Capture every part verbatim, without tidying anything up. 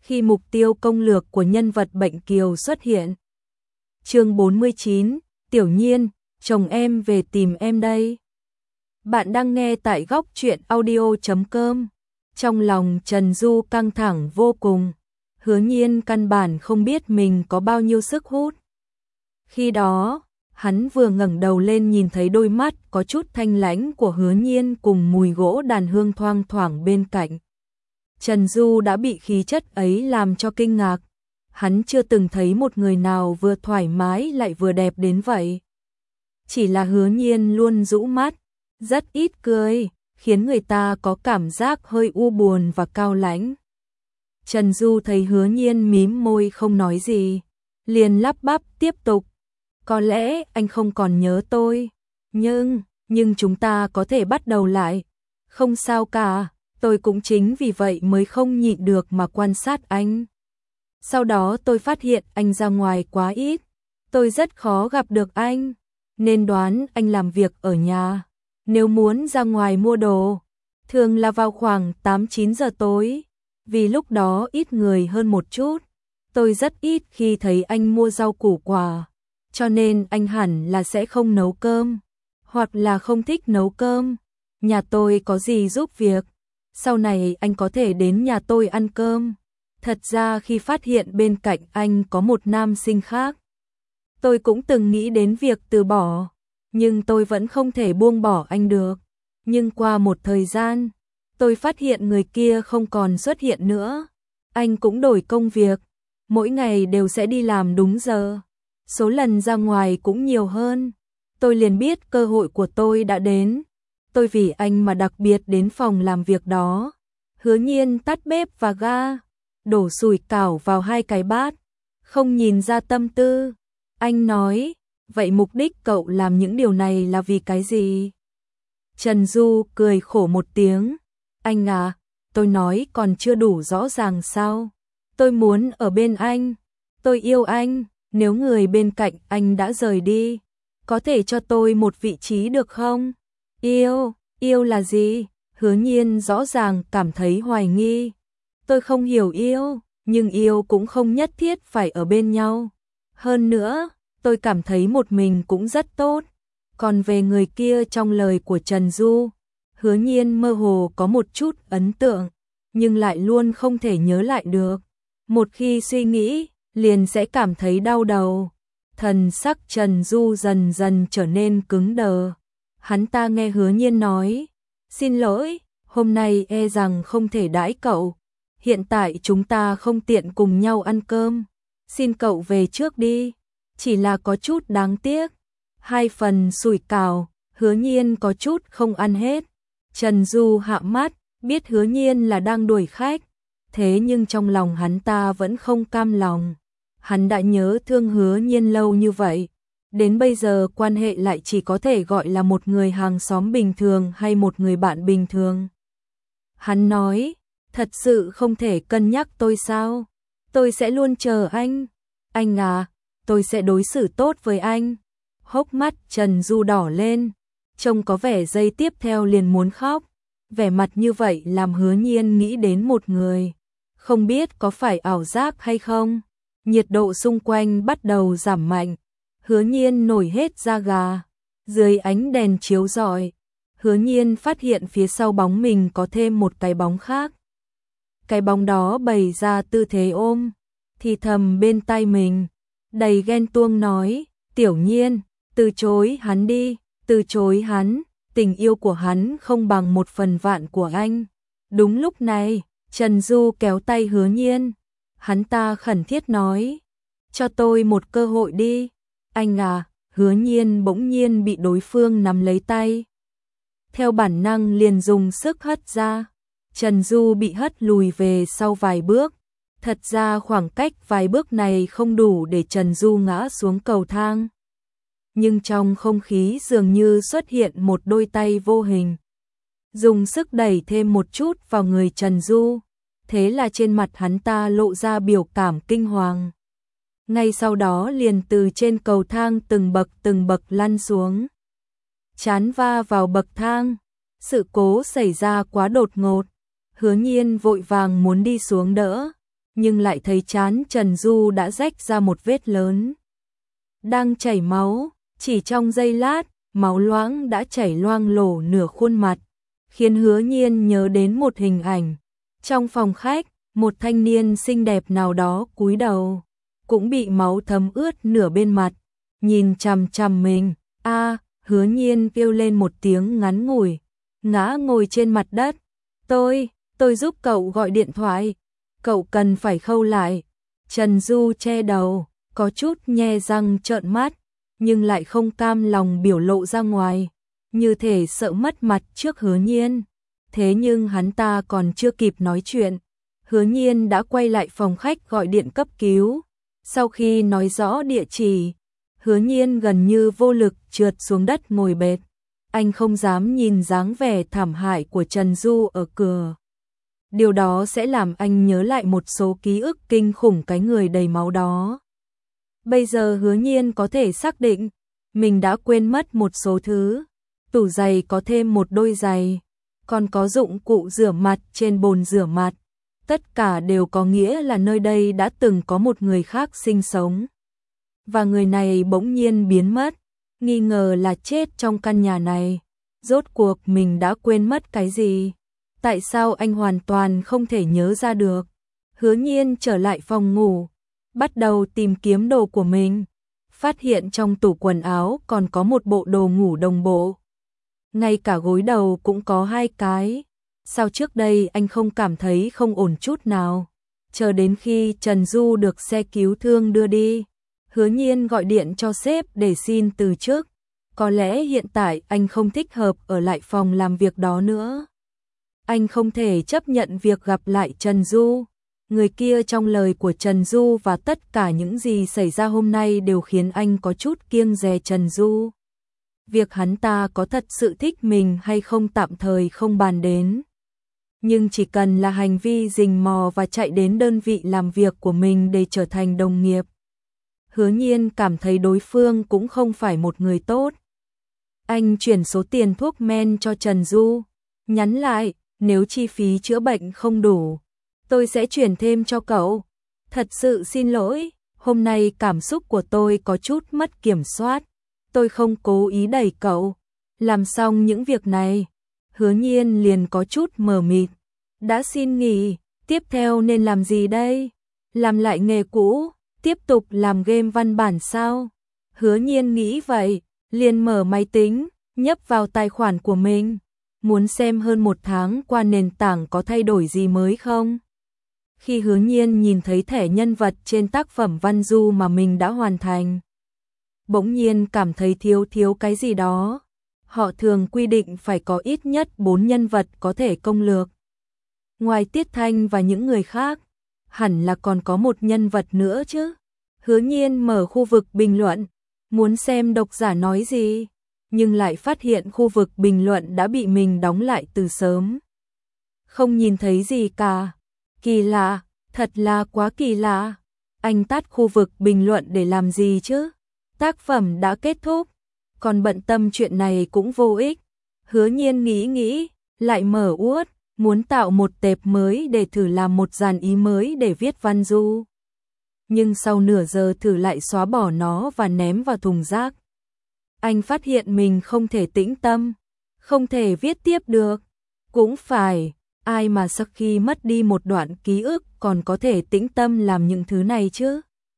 khi mục tiêu công lược của nhân vật bệnh kiều xuất hiện. Chương bốn mươi chín, Tiểu Nhiên, chồng em về tìm em đây. Bạn đang nghe tại góc truyện audio chấm com. Trong lòng Trần Du căng thẳng vô cùng, Hứa Nhiên căn bản không biết mình có bao nhiêu sức hút. Khi đó, hắn vừa ngẩng đầu lên nhìn thấy đôi mắt có chút thanh lãnh của Hứa Nhiên cùng mùi gỗ đàn hương thoang thoảng bên cạnh. Trần Du đã bị khí chất ấy làm cho kinh ngạc. Hắn chưa từng thấy một người nào vừa thoải mái lại vừa đẹp đến vậy. Chỉ là Hứa Nhiên luôn rũ mắt, rất ít cười, khiến người ta có cảm giác hơi u buồn và cao lãnh. Trần Du thấy Hứa Nhiên mím môi không nói gì, liền lắp bắp tiếp tục. Có lẽ anh không còn nhớ tôi, nhưng, nhưng chúng ta có thể bắt đầu lại. Không sao cả, tôi cũng chính vì vậy mới không nhịn được mà quan sát anh. Sau đó tôi phát hiện anh ra ngoài quá ít, tôi rất khó gặp được anh, nên đoán anh làm việc ở nhà. Nếu muốn ra ngoài mua đồ, thường là vào khoảng tám chín giờ tối, vì lúc đó ít người hơn một chút. Tôi rất ít khi thấy anh mua rau củ quả, cho nên anh hẳn là sẽ không nấu cơm, hoặc là không thích nấu cơm. Nhà tôi có gì giúp việc, sau này anh có thể đến nhà tôi ăn cơm. Thật ra khi phát hiện bên cạnh anh có một nam sinh khác, tôi cũng từng nghĩ đến việc từ bỏ, nhưng tôi vẫn không thể buông bỏ anh được. Nhưng qua một thời gian, tôi phát hiện người kia không còn xuất hiện nữa. Anh cũng đổi công việc, mỗi ngày đều sẽ đi làm đúng giờ, số lần ra ngoài cũng nhiều hơn. Tôi liền biết cơ hội của tôi đã đến. Tôi vì anh mà đặc biệt đến phòng làm việc đó. Hứa Nhiên tắt bếp và ga, đổ sủi cảo vào hai cái bát, không nhìn ra tâm tư. Anh nói, vậy mục đích cậu làm những điều này là vì cái gì? Trần Du cười khổ một tiếng. Anh à, tôi nói còn chưa đủ rõ ràng sao? Tôi muốn ở bên anh, tôi yêu anh. Nếu người bên cạnh anh đã rời đi, có thể cho tôi một vị trí được không? Yêu, yêu là gì? Hứa Nhiên rõ ràng cảm thấy hoài nghi. Tôi không hiểu yêu, nhưng yêu cũng không nhất thiết phải ở bên nhau. Hơn nữa, tôi cảm thấy một mình cũng rất tốt. Còn về người kia trong lời của Trần Du, Hứa Nhiên mơ hồ có một chút ấn tượng, nhưng lại luôn không thể nhớ lại được. Một khi suy nghĩ, liền sẽ cảm thấy đau đầu. Thần sắc Trần Du dần dần trở nên cứng đờ. Hắn ta nghe Hứa Nhiên nói, xin lỗi, hôm nay e rằng không thể đãi cậu. Hiện tại chúng ta không tiện cùng nhau ăn cơm. Xin cậu về trước đi. Chỉ là có chút đáng tiếc. Hai phần sủi cảo, Hứa Nhiên có chút không ăn hết. Trần Du hạ mắt, biết Hứa Nhiên là đang đuổi khách. Thế nhưng trong lòng hắn ta vẫn không cam lòng. Hắn đã nhớ thương Hứa Nhiên lâu như vậy. Đến bây giờ quan hệ lại chỉ có thể gọi là một người hàng xóm bình thường hay một người bạn bình thường. Hắn nói, thật sự không thể cân nhắc tôi sao? Tôi sẽ luôn chờ anh. Anh à, tôi sẽ đối xử tốt với anh. Hốc mắt Trần Du đỏ lên, trông có vẻ giây tiếp theo liền muốn khóc. Vẻ mặt như vậy làm Hứa Nhiên nghĩ đến một người. Không biết có phải ảo giác hay không? Nhiệt độ xung quanh bắt đầu giảm mạnh. Hứa Nhiên nổi hết da gà. Dưới ánh đèn chiếu rọi, Hứa Nhiên phát hiện phía sau bóng mình có thêm một cái bóng khác. Cái bóng đó bày ra tư thế ôm, thì thầm bên tai mình, đầy ghen tuông nói, Tiểu Nhiên, từ chối hắn đi, từ chối hắn, tình yêu của hắn không bằng một phần vạn của anh. Đúng lúc này, Trần Du kéo tay Hứa Nhiên, hắn ta khẩn thiết nói, cho tôi một cơ hội đi. Anh à, Hứa Nhiên bỗng nhiên bị đối phương nắm lấy tay. Theo bản năng liền dùng sức hất ra. Trần Du bị hất lùi về sau vài bước. Thật ra khoảng cách vài bước này không đủ để Trần Du ngã xuống cầu thang. Nhưng trong không khí dường như xuất hiện một đôi tay vô hình. Dùng sức đẩy thêm một chút vào người Trần Du. Thế là trên mặt hắn ta lộ ra biểu cảm kinh hoàng. Ngay sau đó liền từ trên cầu thang từng bậc từng bậc lăn xuống. Chán va vào bậc thang. Sự cố xảy ra quá đột ngột. Hứa Nhiên vội vàng muốn đi xuống đỡ. nhưng lại thấy trán Trần Du đã rách ra một vết lớn. Đang chảy máu, chỉ trong giây lát, máu loãng đã chảy loang lổ nửa khuôn mặt, khiến Hứa Nhiên nhớ đến một hình ảnh. Trong phòng khách, một thanh niên xinh đẹp nào đó cúi đầu, cũng bị máu thấm ướt nửa bên mặt, nhìn chằm chằm mình. A, Hứa Nhiên kêu lên một tiếng ngắn ngủi, ngã ngồi trên mặt đất. Tôi, tôi giúp cậu gọi điện thoại, cậu cần phải khâu lại. Trần Du che đầu, có chút nhe răng trợn mắt, nhưng lại không cam lòng biểu lộ ra ngoài, như thể sợ mất mặt trước Hứa Nhiên. Thế nhưng hắn ta còn chưa kịp nói chuyện, Hứa Nhiên đã quay lại phòng khách gọi điện cấp cứu. Sau khi nói rõ địa chỉ, Hứa Nhiên gần như vô lực trượt xuống đất ngồi bệt. Anh không dám nhìn dáng vẻ thảm hại của Trần Du ở cửa. Điều đó sẽ làm anh nhớ lại một số ký ức kinh khủng cái người đầy máu đó. Bây giờ Hứa Nhiên có thể xác định, mình đã quên mất một số thứ. Tủ giày có thêm một đôi giày, còn có dụng cụ rửa mặt trên bồn rửa mặt. Tất cả đều có nghĩa là nơi đây đã từng có một người khác sinh sống. Và người này bỗng nhiên biến mất, nghi ngờ là chết trong căn nhà này. Rốt cuộc mình đã quên mất cái gì? Tại sao anh hoàn toàn không thể nhớ ra được? Hứa Nhiên trở lại phòng ngủ, bắt đầu tìm kiếm đồ của mình. Phát hiện trong tủ quần áo còn có một bộ đồ ngủ đồng bộ. Ngay cả gối đầu cũng có hai cái. Sao trước đây anh không cảm thấy không ổn chút nào? Chờ đến khi Trần Du được xe cứu thương đưa đi, Hứa Nhiên gọi điện cho sếp để xin từ chức. Có lẽ hiện tại anh không thích hợp ở lại phòng làm việc đó nữa. Anh không thể chấp nhận việc gặp lại Trần Du. Người kia trong lời của Trần Du và tất cả những gì xảy ra hôm nay đều khiến anh có chút kiêng dè Trần Du. Việc hắn ta có thật sự thích mình hay không tạm thời không bàn đến. Nhưng chỉ cần là hành vi rình mò và chạy đến đơn vị làm việc của mình để trở thành đồng nghiệp, Hứa Nhiên cảm thấy đối phương cũng không phải một người tốt. Anh chuyển số tiền thuốc men cho Trần Du, nhắn lại, nếu chi phí chữa bệnh không đủ, tôi sẽ chuyển thêm cho cậu. Thật sự xin lỗi, hôm nay cảm xúc của tôi có chút mất kiểm soát, tôi không cố ý đẩy cậu. Làm xong những việc này, Hứa Nhiên liền có chút mờ mịt. Đã xin nghỉ, tiếp theo nên làm gì đây? Làm lại nghề cũ, tiếp tục làm game văn bản sao? Hứa Nhiên nghĩ vậy, liền mở máy tính, nhấp vào tài khoản của mình, muốn xem hơn một tháng qua nền tảng có thay đổi gì mới không. Khi Hứa Nhiên nhìn thấy thẻ nhân vật trên tác phẩm văn du mà mình đã hoàn thành, bỗng nhiên cảm thấy thiếu thiếu cái gì đó. Họ thường quy định phải có ít nhất bốn nhân vật có thể công lược. Ngoài Tiết Thanh và những người khác, hẳn là còn có một nhân vật nữa chứ. Hứa Nhiên mở khu vực bình luận, muốn xem độc giả nói gì, nhưng lại phát hiện khu vực bình luận đã bị mình đóng lại từ sớm. Không nhìn thấy gì cả. Kỳ lạ, thật là quá kỳ lạ. Anh tắt khu vực bình luận để làm gì chứ? Tác phẩm đã kết thúc, còn bận tâm chuyện này cũng vô ích. Hứa Nhiên nghĩ nghĩ, lại mở Word, muốn tạo một tệp mới để thử làm một dàn ý mới để viết văn du. Nhưng sau nửa giờ thử lại xóa bỏ nó và ném vào thùng rác. Anh phát hiện mình không thể tĩnh tâm, không thể viết tiếp được. Cũng phải, ai mà sau khi mất đi một đoạn ký ức còn có thể tĩnh tâm làm những thứ này chứ?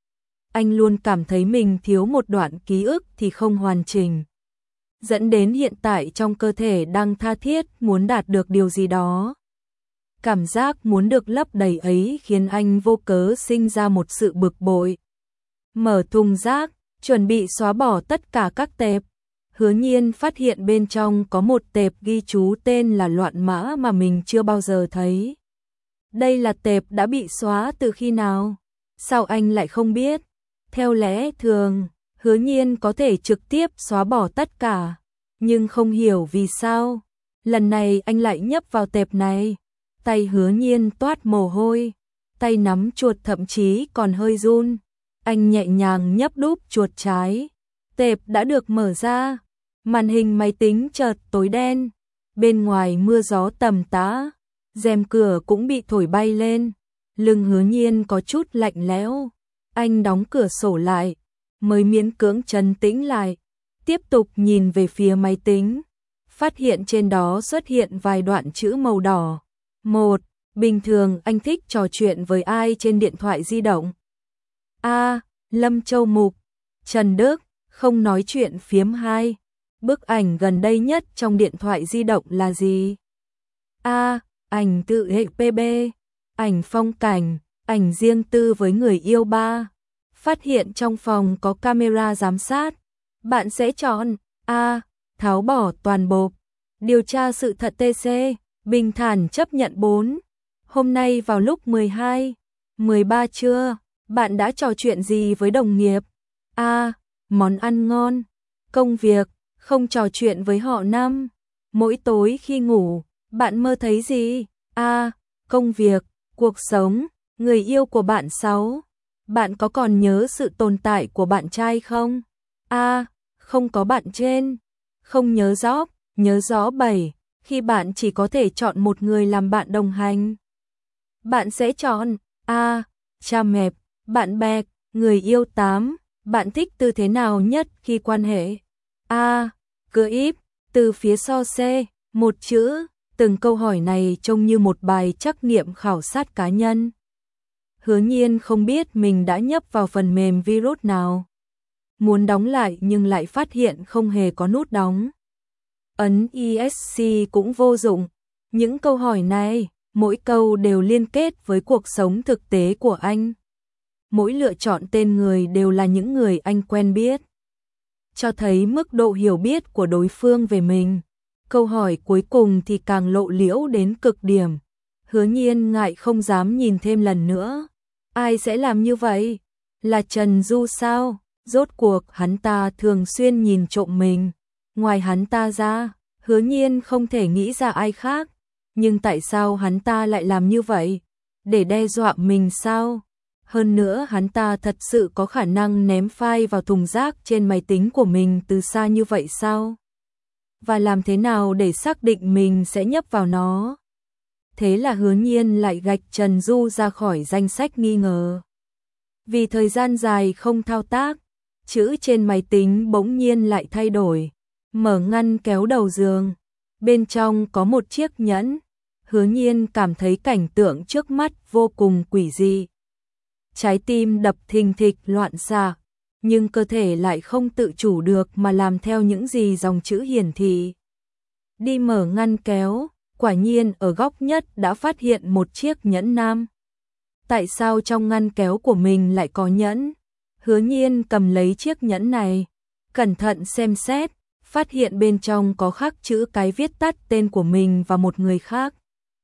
Anh luôn cảm thấy mình thiếu một đoạn ký ức thì không hoàn chỉnh, dẫn đến hiện tại trong cơ thể đang tha thiết muốn đạt được điều gì đó. Cảm giác muốn được lấp đầy ấy khiến anh vô cớ sinh ra một sự bực bội. Mở thùng rác, chuẩn bị xóa bỏ tất cả các tệp. Hứa Nhiên phát hiện bên trong có một tệp ghi chú tên là Loạn Mã mà mình chưa bao giờ thấy. Đây là tệp đã bị xóa từ khi nào? Sao anh lại không biết? Theo lẽ thường, Hứa Nhiên có thể trực tiếp xóa bỏ tất cả, nhưng không hiểu vì sao. Lần này anh lại nhấp vào tệp này. Tay Hứa Nhiên toát mồ hôi, tay nắm chuột thậm chí còn hơi run. Anh nhẹ nhàng nhấp đúp chuột trái. Tệp đã được mở ra. Màn hình máy tính chợt tối đen. Bên ngoài mưa gió tầm tã, rèm cửa cũng bị thổi bay lên. Lưng Hứa Nhiên có chút lạnh lẽo. Anh đóng cửa sổ lại, mới miễn cưỡng trấn tĩnh lại, tiếp tục nhìn về phía máy tính, phát hiện trên đó xuất hiện vài đoạn chữ màu đỏ. Một, bình thường anh thích trò chuyện với ai trên điện thoại di động? A. Lâm Châu Mục, Trần Đức, không nói chuyện phiếm. Hai, bức ảnh gần đây nhất trong điện thoại di động là gì? A. Ảnh tự hệ pê bê, ảnh phong cảnh, ảnh riêng tư với người yêu. Ba, phát hiện trong phòng có camera giám sát. Bạn sẽ chọn A. Tháo bỏ toàn bộ, điều tra sự thật. tê xê, bình thản chấp nhận. Bốn, hôm nay vào lúc mười hai, mười ba trưa, bạn đã trò chuyện gì với đồng nghiệp? A. Món ăn ngon, công việc, không trò chuyện với họ. Năm, mỗi tối khi ngủ, bạn mơ thấy gì? A. Công việc, cuộc sống, người yêu của bạn. Sáu, bạn có còn nhớ sự tồn tại của bạn trai không? A. Không có. Bạn trên, không nhớ rõ, nhớ rõ. Bảy, khi bạn chỉ có thể chọn một người làm bạn đồng hành, bạn sẽ chọn A. Cha mẹ, bạn bè, người yêu. Tám, bạn thích tư thế nào nhất khi quan hệ? A. Cưỡi íp, từ phía sau. C. Một chữ. Từng câu hỏi này trông như một bài trắc nghiệm khảo sát cá nhân. Hứa Nhiên không biết mình đã nhấp vào phần mềm virus nào. Muốn đóng lại nhưng lại phát hiện không hề có nút đóng. Ấn e ét xê cũng vô dụng. Những câu hỏi này, mỗi câu đều liên kết với cuộc sống thực tế của anh. Mỗi lựa chọn tên người đều là những người anh quen biết, cho thấy mức độ hiểu biết của đối phương về mình. Câu hỏi cuối cùng thì càng lộ liễu đến cực điểm. Hứa Nhiên ngại không dám nhìn thêm lần nữa. Ai sẽ làm như vậy? Là Trần Du sao? Rốt cuộc hắn ta thường xuyên nhìn trộm mình. Ngoài hắn ta ra, Hứa Nhiên không thể nghĩ ra ai khác. Nhưng tại sao hắn ta lại làm như vậy? Để đe dọa mình sao? Hơn nữa hắn ta thật sự có khả năng ném file vào thùng rác trên máy tính của mình từ xa như vậy sao? Và làm thế nào để xác định mình sẽ nhấp vào nó? Thế là Hứa Nhiên lại gạch Trần Du ra khỏi danh sách nghi ngờ. Vì thời gian dài không thao tác, chữ trên máy tính bỗng nhiên lại thay đổi. Mở ngăn kéo đầu giường, bên trong có một chiếc nhẫn. Hứa Nhiên cảm thấy cảnh tượng trước mắt vô cùng quỷ dị. Trái tim đập thình thịch loạn xạ, nhưng cơ thể lại không tự chủ được mà làm theo những gì dòng chữ hiển thị. Đi mở ngăn kéo, quả nhiên ở góc nhất đã phát hiện một chiếc nhẫn nam. Tại sao trong ngăn kéo của mình lại có nhẫn? Hứa Nhiên cầm lấy chiếc nhẫn này, cẩn thận xem xét, phát hiện bên trong có khắc chữ cái viết tắt tên của mình và một người khác.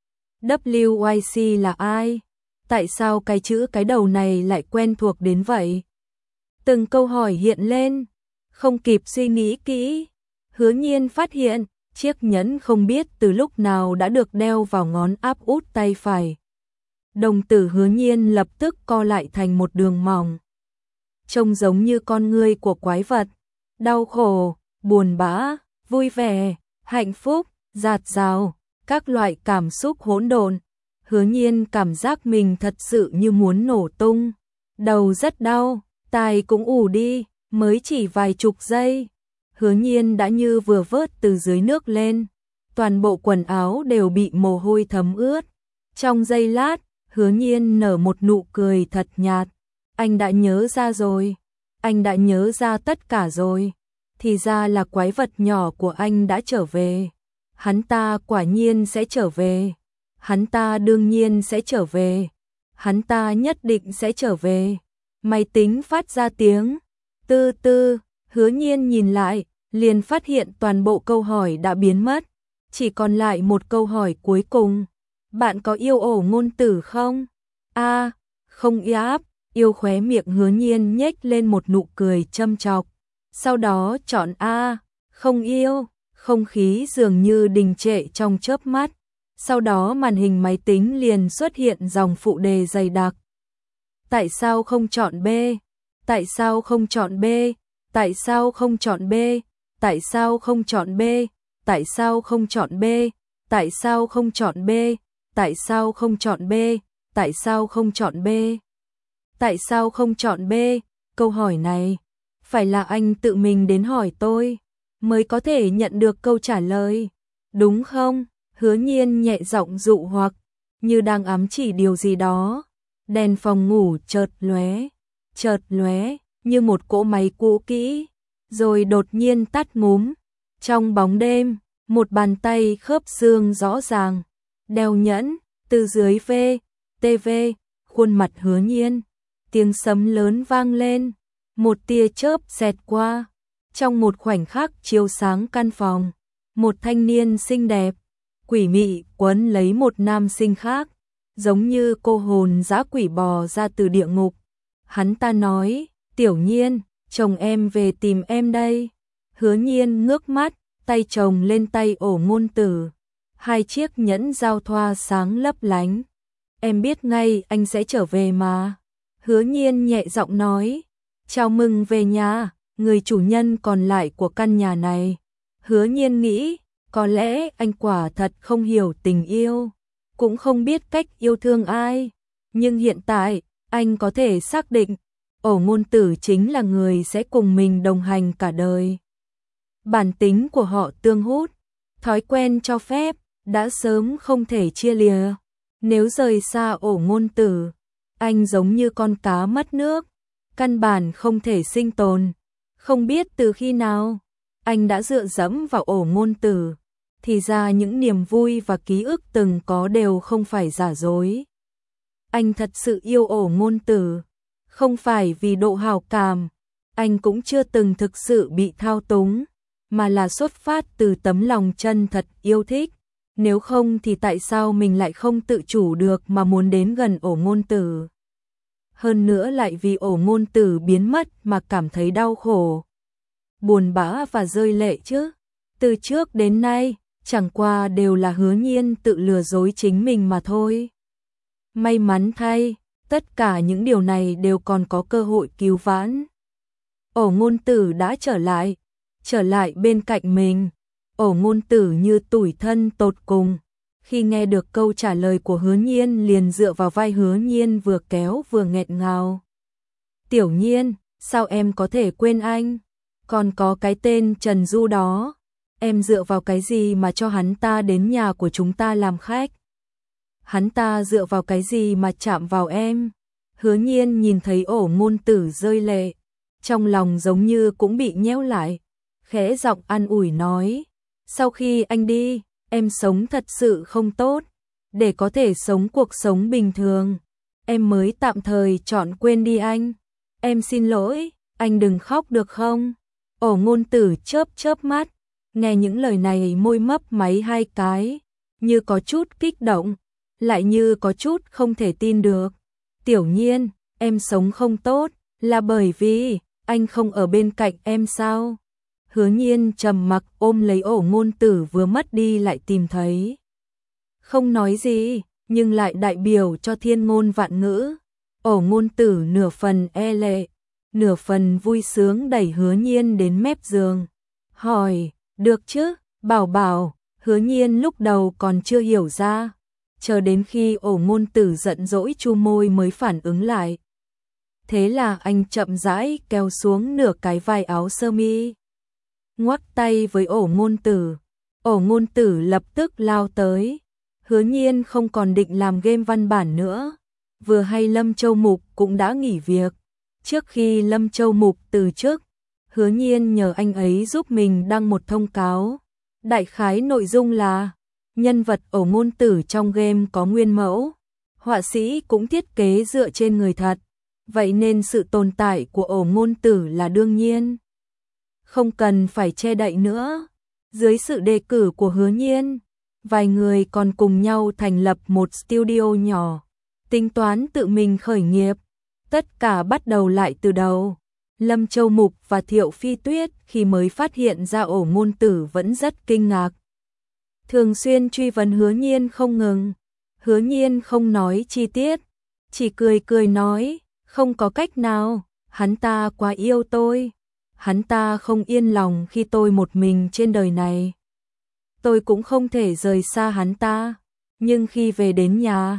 W Y C là ai? Tại sao cái chữ cái đầu này lại quen thuộc đến vậy? Từng câu hỏi hiện lên, không kịp suy nghĩ kỹ. Hứa Nhiên phát hiện, chiếc nhẫn không biết từ lúc nào đã được đeo vào ngón áp út tay phải. Đồng tử Hứa Nhiên lập tức co lại thành một đường mỏng. Trông giống như con ngươi của quái vật. Đau khổ, buồn bã, vui vẻ, hạnh phúc, dạt dào, các loại cảm xúc hỗn độn. Hứa Nhiên cảm giác mình thật sự như muốn nổ tung. Đầu rất đau, tai cũng ù đi, mới chỉ vài chục giây. Hứa Nhiên đã như vừa vớt từ dưới nước lên. Toàn bộ quần áo đều bị mồ hôi thấm ướt. Trong giây lát, Hứa Nhiên nở một nụ cười thật nhạt. Anh đã nhớ ra rồi. Anh đã nhớ ra tất cả rồi. Thì ra là quái vật nhỏ của anh đã trở về. Hắn ta quả nhiên sẽ trở về. Hắn ta đương nhiên sẽ trở về. Hắn ta nhất định sẽ trở về. Máy tính phát ra tiếng tư tư. Hứa Nhiên nhìn lại, liền phát hiện toàn bộ câu hỏi đã biến mất. Chỉ còn lại một câu hỏi cuối cùng. Bạn có yêu ổ ngôn tử không? A. À, không yáp. Yêu. Khóe miệng Hứa Nhiên nhếch lên một nụ cười châm chọc. Sau đó chọn A. Không yêu. Không khí dường như đình trệ trong chớp mắt. Sau đó màn hình máy tính liền xuất hiện dòng phụ đề dày đặc. Tại sao không chọn B? Tại sao không chọn B? Tại sao không chọn B? Tại sao không chọn B? Tại sao không chọn B? Tại sao không chọn B? Tại sao không chọn B? tại sao không chọn B? Tại sao không chọn B? Câu hỏi này, phải là anh tự mình đến hỏi tôi, mới có thể nhận được câu trả lời, đúng không? Hứa Nhiên nhẹ giọng dụ hoặc, như đang ám chỉ điều gì đó. Đèn phòng ngủ chợt lóe, chợt lóe, như một cỗ máy cũ kỹ, rồi đột nhiên tắt ngúm. Trong bóng đêm, một bàn tay khớp xương rõ ràng, đeo nhẫn, từ dưới V, ti vi, khuôn mặt Hứa Nhiên. Tiếng sấm lớn vang lên, một tia chớp xẹt qua. Trong một khoảnh khắc chiếu sáng căn phòng, một thanh niên xinh đẹp, quỷ mị quấn lấy một nam sinh khác, giống như cô hồn dã quỷ bò ra từ địa ngục. Hắn ta nói, Tiểu Nhiên, chồng em về tìm em đây. Hứa Nhiên ngước mắt, tay chồng lên tay ổ ngôn tử. Hai chiếc nhẫn giao thoa sáng lấp lánh. Em biết ngay anh sẽ trở về mà. Hứa Nhiên nhẹ giọng nói, chào mừng về nhà, người chủ nhân còn lại của căn nhà này. Hứa Nhiên nghĩ, có lẽ anh quả thật không hiểu tình yêu, cũng không biết cách yêu thương ai. Nhưng hiện tại, anh có thể xác định, ổ ngôn tử chính là người sẽ cùng mình đồng hành cả đời. Bản tính của họ tương hút, thói quen cho phép, đã sớm không thể chia lìa. Nếu rời xa ổ ngôn tử, anh giống như con cá mất nước, căn bản không thể sinh tồn. Không biết từ khi nào, anh đã dựa dẫm vào ổ ngôn tử, thì ra những niềm vui và ký ức từng có đều không phải giả dối. Anh thật sự yêu ổ ngôn tử, không phải vì độ hảo cảm, anh cũng chưa từng thực sự bị thao túng, mà là xuất phát từ tấm lòng chân thật yêu thích. Nếu không thì tại sao mình lại không tự chủ được mà muốn đến gần ổ ngôn tử? Hơn nữa lại vì ổ ngôn tử biến mất mà cảm thấy đau khổ, buồn bã và rơi lệ chứ. Từ trước đến nay, chẳng qua đều là Hứa Nhiên tự lừa dối chính mình mà thôi. May mắn thay, tất cả những điều này đều còn có cơ hội cứu vãn. Ổ ngôn tử đã trở lại, trở lại bên cạnh mình. Ổ ngôn tử như tủi thân tột cùng, khi nghe được câu trả lời của Hứa Nhiên liền dựa vào vai Hứa Nhiên vừa kéo vừa nghẹn ngào. Tiểu Nhiên, sao em có thể quên anh? Còn có cái tên Trần Du đó, em dựa vào cái gì mà cho hắn ta đến nhà của chúng ta làm khách? Hắn ta dựa vào cái gì mà chạm vào em? Hứa Nhiên nhìn thấy ổ ngôn tử rơi lệ, trong lòng giống như cũng bị nhéo lại, khẽ giọng an ủi nói, sau khi anh đi, em sống thật sự không tốt, để có thể sống cuộc sống bình thường, em mới tạm thời chọn quên đi anh. Em xin lỗi, anh đừng khóc được không? Ổ ngôn tử chớp chớp mắt, nghe những lời này môi mấp máy hai cái, như có chút kích động, lại như có chút không thể tin được. Tiểu Nhiên, em sống không tốt, là bởi vì anh không ở bên cạnh em sao? Hứa Nhiên trầm mặc ôm lấy ổ ngôn tử vừa mất đi lại tìm thấy. Không nói gì, nhưng lại đại biểu cho thiên ngôn vạn ngữ. Ổ ngôn tử nửa phần e lệ, nửa phần vui sướng đẩy Hứa Nhiên đến mép giường. Hỏi, được chứ, bảo bảo. Hứa Nhiên lúc đầu còn chưa hiểu ra, chờ đến khi ổ ngôn tử giận dỗi chu môi mới phản ứng lại. Thế là anh chậm rãi kéo xuống nửa cái vai áo sơ mi, ngoắc tay với ổ ngôn tử. Ổ ngôn tử lập tức lao tới. Hứa Nhiên không còn định làm game văn bản nữa, vừa hay Lâm Châu Mục cũng đã nghỉ việc. Trước khi Lâm Châu Mục từ chức, Hứa Nhiên nhờ anh ấy giúp mình đăng một thông cáo. Đại khái nội dung là, nhân vật ổ ngôn tử trong game có nguyên mẫu, họa sĩ cũng thiết kế dựa trên người thật, vậy nên sự tồn tại của ổ ngôn tử là đương nhiên, không cần phải che đậy nữa. Dưới sự đề cử của Hứa Nhiên, vài người còn cùng nhau thành lập một studio nhỏ, tính toán tự mình khởi nghiệp. Tất cả bắt đầu lại từ đầu. Lâm Châu Mục và Thiệu Phi Tuyết khi mới phát hiện ra ổ ngôn tử vẫn rất kinh ngạc, thường xuyên truy vấn Hứa Nhiên không ngừng. Hứa Nhiên không nói chi tiết, chỉ cười cười nói, không có cách nào, hắn ta quá yêu tôi, hắn ta không yên lòng khi tôi một mình trên đời này, tôi cũng không thể rời xa hắn ta, nhưng khi về đến nhà,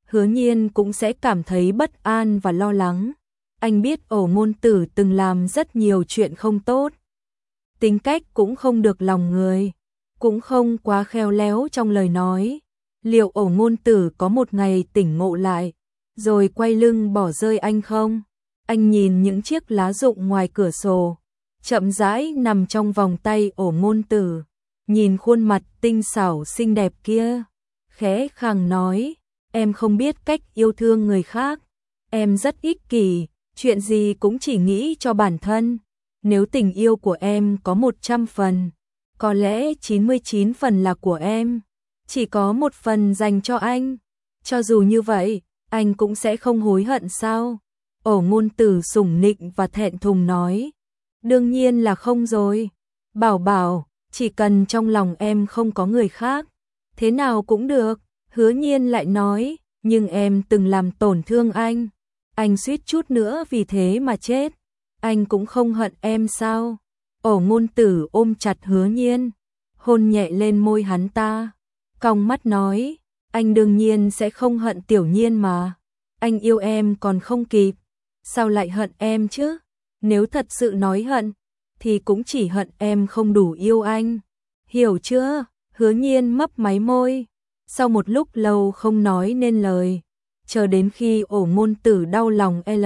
Hứa Nhiên cũng sẽ cảm thấy bất an và lo lắng. Anh biết Ổ Ngôn Tử từng làm rất nhiều chuyện không tốt. Tính cách cũng không được lòng người, cũng không quá khéo léo trong lời nói. Liệu Ổ Ngôn Tử có một ngày tỉnh ngộ lại, rồi quay lưng bỏ rơi anh không? Anh nhìn những chiếc lá rụng ngoài cửa sổ, chậm rãi nằm trong vòng tay Ổ Ngôn Tử, nhìn khuôn mặt tinh xảo xinh đẹp kia, khẽ khàng nói, em không biết cách yêu thương người khác, em rất ích kỷ, chuyện gì cũng chỉ nghĩ cho bản thân. Nếu tình yêu của em có một trăm phần, có lẽ chín mươi chín phần là của em, chỉ có một phần dành cho anh. Cho dù như vậy, anh cũng sẽ không hối hận sao? Ổ Ngôn Tử sủng nịnh và thẹn thùng nói, đương nhiên là không rồi. Bảo bảo, chỉ cần trong lòng em không có người khác, thế nào cũng được. Hứa Nhiên lại nói, nhưng em từng làm tổn thương anh, anh suýt chút nữa vì thế mà chết, anh cũng không hận em sao? Ổ Ngôn Tử ôm chặt Hứa Nhiên, hôn nhẹ lên môi hắn ta, cong mắt nói, anh đương nhiên sẽ không hận Tiểu Nhiên mà, anh yêu em còn không kịp, sao lại hận em chứ? Nếu thật sự nói hận, thì cũng chỉ hận em không đủ yêu anh, hiểu chưa? Hứa Nhiên mấp máy môi, sau một lúc lâu không nói nên lời, chờ đến khi Ổ Ngôn Tử đau lòng L,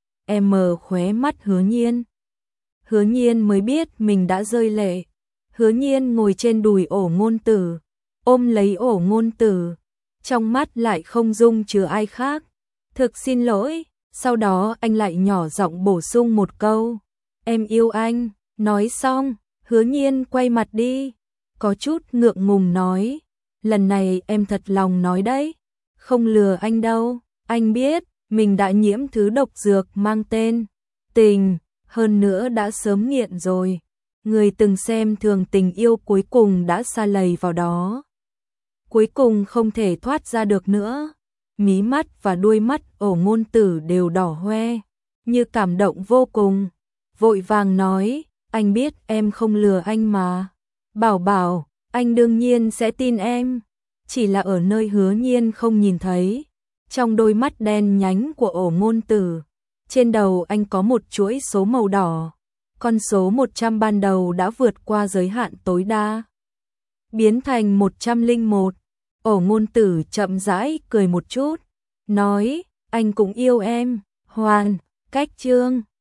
M khóe mắt Hứa Nhiên. Hứa Nhiên mới biết mình đã rơi lệ. Hứa Nhiên ngồi trên đùi Ổ Ngôn Tử, ôm lấy Ổ Ngôn Tử, trong mắt lại không dung chứa ai khác. Thực xin lỗi, sau đó anh lại nhỏ giọng bổ sung một câu, em yêu anh. Nói xong, Hứa Nhiên quay mặt đi, có chút ngượng ngùng nói, lần này em thật lòng nói đấy, không lừa anh đâu, anh biết mình đã nhiễm thứ độc dược mang tên tình, hơn nữa đã sớm nghiện rồi. Người từng xem thường tình yêu cuối cùng đã sa lầy vào đó, cuối cùng không thể thoát ra được nữa. Mí mắt và đuôi mắt Ổ Ngôn Tử đều đỏ hoe, như cảm động vô cùng, vội vàng nói, anh biết em không lừa anh mà. Bảo bảo, anh đương nhiên sẽ tin em, chỉ là ở nơi Hứa Nhiên không nhìn thấy, trong đôi mắt đen nhánh của Ổ Ngôn Tử, trên đầu anh có một chuỗi số màu đỏ. Con số một trăm ban đầu đã vượt qua giới hạn tối đa, biến thành một trăm lẻ một. Ổ Ngôn Tử chậm rãi cười một chút, nói, anh cũng yêu em. Hoàn, cách chương